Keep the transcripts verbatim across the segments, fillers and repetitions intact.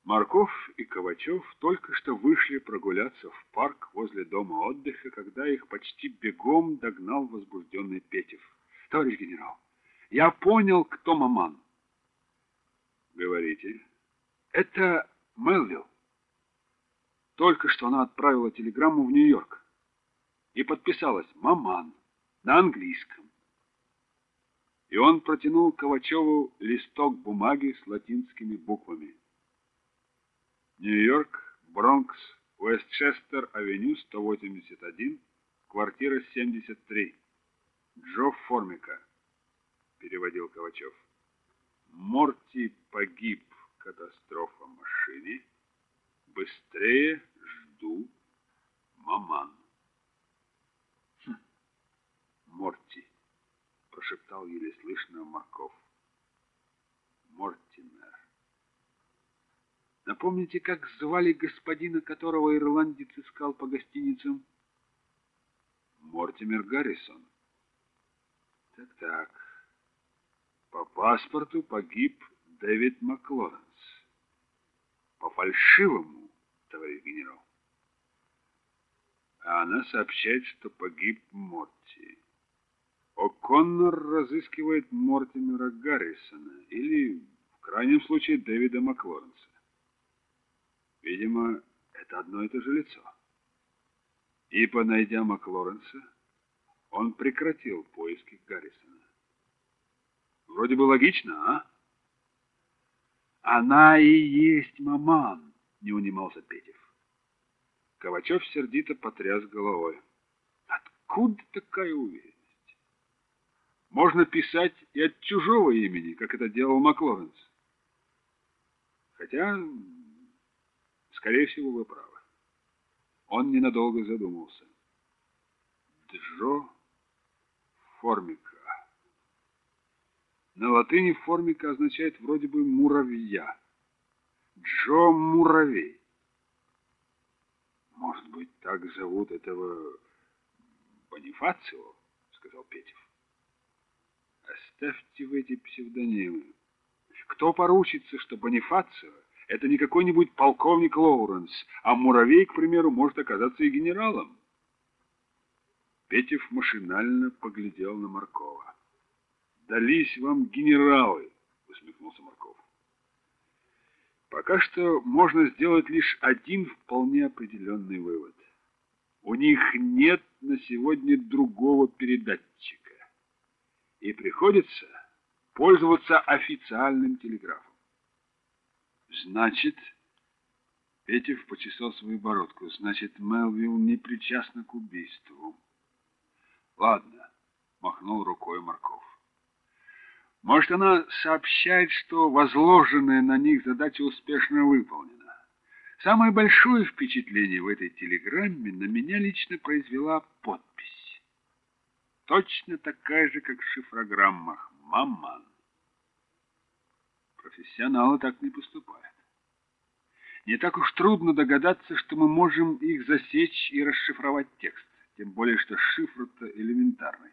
Марков и Ковачев только что вышли прогуляться в парк возле дома отдыха, когда их почти бегом догнал возбужденный Петев. — Товарищ генерал, я понял, кто маман. — Говорите. — Это Мелвилл. Только что она отправила телеграмму в Нью-Йорк и подписалась «Маман» на английском. И он протянул Ковачеву листок бумаги с латинскими буквами. Нью-Йорк, Бронкс, Уэстчестер-авеню, сто восемьдесят один, квартира семьдесят три. Джо Формика, переводил Ковачев. Морти погиб, катастрофа в машине. Быстрее жду, маман. Хм. Морти, прошептал еле слышно Марков. Мортимер. Напомните, как звали господина, которого ирландец искал по гостиницам? Мортимер Гаррисон. Так-так. По паспорту погиб Дэвид Маклоренс. По фальшивому, товарищ генерал. А она сообщает, что погиб Морти. О'Коннор разыскивает Мортимера Гаррисона или, в крайнем случае, Дэвида Маклоренса. Видимо, это одно и то же лицо. Ибо, найдя Маклоренса, он прекратил поиски Гаррисона. Вроде бы логично, а? Она и есть маман, не унимался Петев. Ковачев сердито потряс головой. Откуда такая уверенность? Можно писать и от чужого имени, как это делал Маклоренс. Хотя, скорее всего, вы правы. Он ненадолго задумался. Джо Формика. На латыни формика означает вроде бы муравья. Джо Муравей. Может быть, так зовут этого Бонифацио, сказал Петев. Оставьте вы эти псевдонимы. Кто поручится, что Бонифацио — это не какой-нибудь полковник Лоуренс, а Муравей, к примеру, может оказаться и генералом? Петев машинально поглядел на Маркова. «Дались вам генералы», — усмехнулся Марков. «Пока что можно сделать лишь один вполне определенный вывод. У них нет на сегодня другого передатчика, и приходится пользоваться официальным телеграфом». «Значит...» — Петев почесал свою бородку. «Значит, Мелвилл не причастна к убийству». «Ладно», — махнул рукой Марков. «Может, она сообщает, что возложенная на них задача успешно выполнена. Самое большое впечатление в этой телеграмме на меня лично произвела подпись. Точно такая же, как в шифрограммах. Маман. Профессионалы так не поступают. Не так уж трудно догадаться, что мы можем их засечь и расшифровать текст, тем более, что шифр-то элементарный.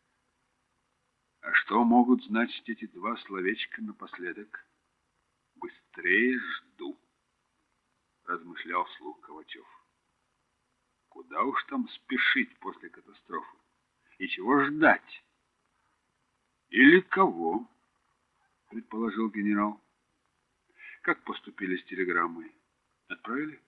А что могут значить эти два словечка напоследок? «Быстрее жду», — размышлял вслух Ковачев. Куда уж там спешить после катастрофы? И чего ждать? Или кого? Предположил генерал. Как поступили с телеграммой? Отправили?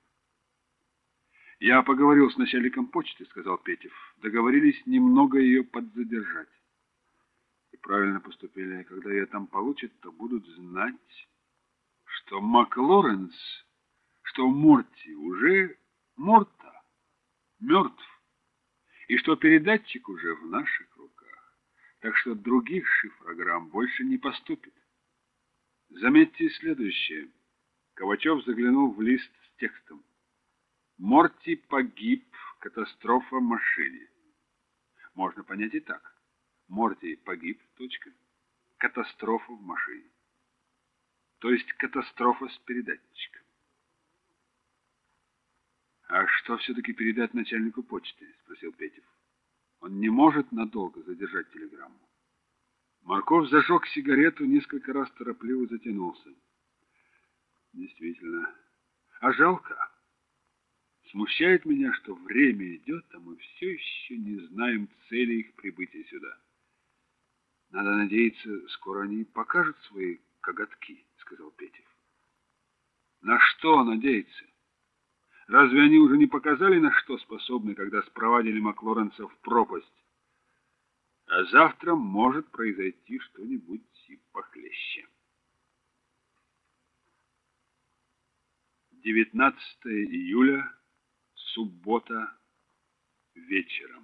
Я поговорил с начальником почты, сказал Петев. Договорились немного ее подзадержать. И правильно поступили. Когда ее там получат, то будут знать, что Маклоренс, что Морти уже морта, мертв, и что передатчик уже в наших руках. Так что других шифрограмм больше не поступит. Заметьте следующее. Ковачев заглянул в лист с текстом. Морти погиб, катастрофа в машине. Можно понять и так. Морти погиб, точка. Катастрофа в машине. То есть катастрофа с передатчиком. А что все-таки передать начальнику почты? Спросил Петев. Он не может надолго задержать телеграмму. Марков зажег сигарету, несколько раз торопливо затянулся. Действительно. А жалко. Смущает меня, что время идет, а мы все еще не знаем цели их прибытия сюда. Надо надеяться, скоро они покажут свои коготки, сказал Петев. На что надеяться? Разве они уже не показали, на что способны, когда спровадили Маклоренса в пропасть? А завтра может произойти что-нибудь и похлеще. девятнадцатое июля, суббота, вечером.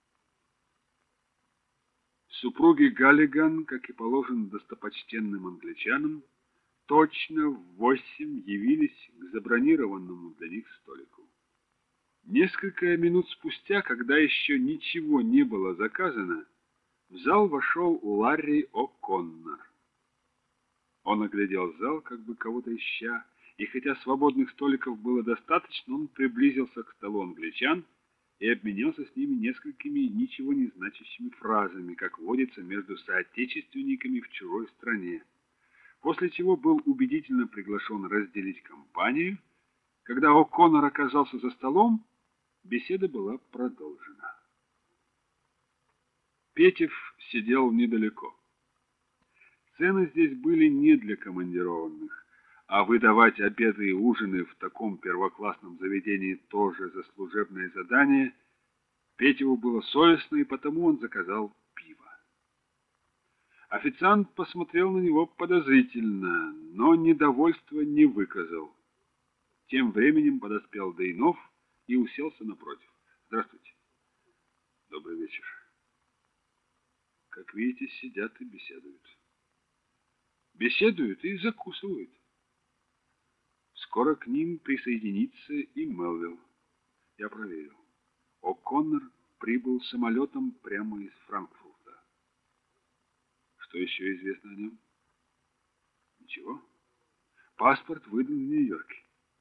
Супруги Галлиган, как и положено достопочтенным англичанам, точно в восемь явились к забронированному для них столику. Несколько минут спустя, когда еще ничего не было заказано, в зал вошел Ларри О'Коннор. Он оглядел зал, как бы кого-то ища, и хотя свободных столиков было достаточно, он приблизился к столу англичан и обменялся с ними несколькими ничего не значащими фразами, как водится между соотечественниками в чужой стране, после чего был убедительно приглашен разделить компанию. Когда О'Коннор оказался за столом, беседа была продолжена. Петев сидел недалеко. Цены здесь были не для командированных, а выдавать обеды и ужины в таком первоклассном заведении тоже за служебное задание Петеву было совестно, и потому он заказал пиво. Официант посмотрел на него подозрительно, но недовольства не выказал. Тем временем подоспел Дейнов и уселся напротив. Здравствуйте. Добрый вечер. Как видите, сидят и беседуют. Беседуют и закусывают. Скоро к ним присоединится и Мелвилл. Я проверил. О'Коннор прибыл самолетом прямо из Франкфурта. Что еще известно о нем? Ничего. Паспорт выдан в Нью-Йорке.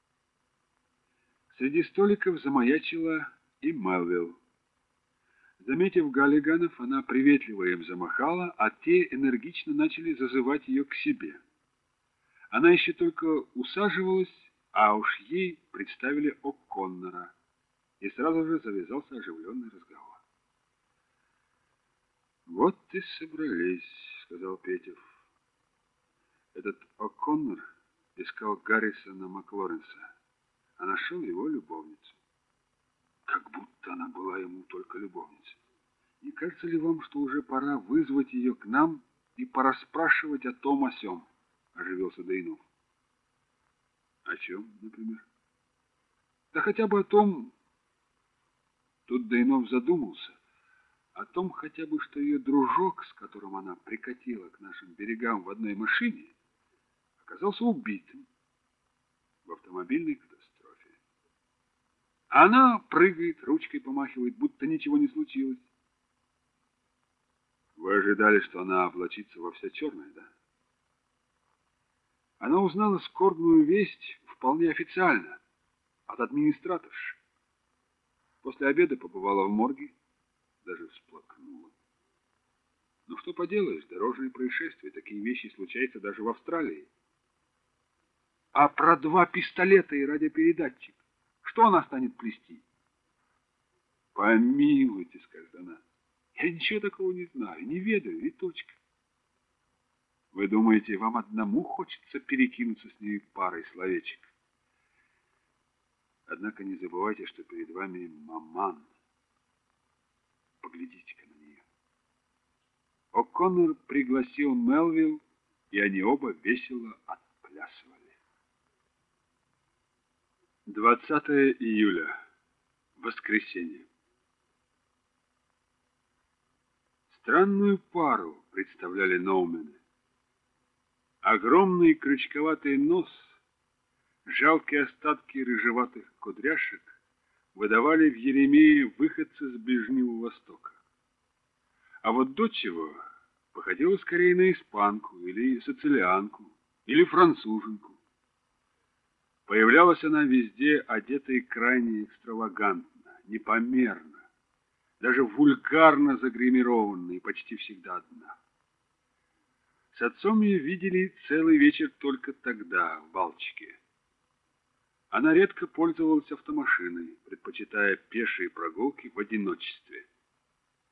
Среди столиков замаячила и Мелвилл. Заметив Галлиганов, она приветливо им замахала, а те энергично начали зазывать ее к себе. Она еще только усаживалась, а уж ей представили О'Коннора, и сразу же завязался оживленный разговор. «Вот и собрались», — сказал Петев. Этот О'Коннор искал Гаррисона Маклоренса, а нашел его любовницу. Как будто она была ему только любовницей. Не кажется ли вам, что уже пора вызвать ее к нам и порасспрашивать о том о сём? Оживился Дейнов. О чем, например? Да хотя бы о том... Тут Дейнов задумался. О том хотя бы, что ее дружок, с которым она прикатила к нашим берегам в одной машине, оказался убитым в автомобильной катастрофе. Она прыгает, ручкой помахивает, будто ничего не случилось. Вы ожидали, что она облачится во все черное, да? Она узнала скорбную весть вполне официально, от администраторши. После обеда побывала в морге, даже всплакнула. Ну что поделаешь, дорожные происшествия, такие вещи случаются даже в Австралии. А про два пистолета и радиопередатчик, что она станет плести? Помилуйте, скажет она. Я ничего такого не знаю, не ведаю, и точка. Вы думаете, вам одному хочется перекинуться с ней парой словечек? Однако не забывайте, что перед вами маман. Поглядите-ка на нее. О'Коннор пригласил Мелвилл, и они оба весело отплясывали. двадцатое июля. Воскресенье. Странную пару представляли ноумены. Огромный крючковатый нос, жалкие остатки рыжеватых кудряшек выдавали в Еремее выходца с Ближнего Востока. А вот дочь его походила скорее на испанку или сицилианку, или француженку. Появлялась она везде, одетой крайне экстравагантно, непомерно, даже вульгарно загримированной, почти всегда одна. С отцом ее видели целый вечер только тогда, в Балчике. Она редко пользовалась автомашиной, предпочитая пешие прогулки в одиночестве.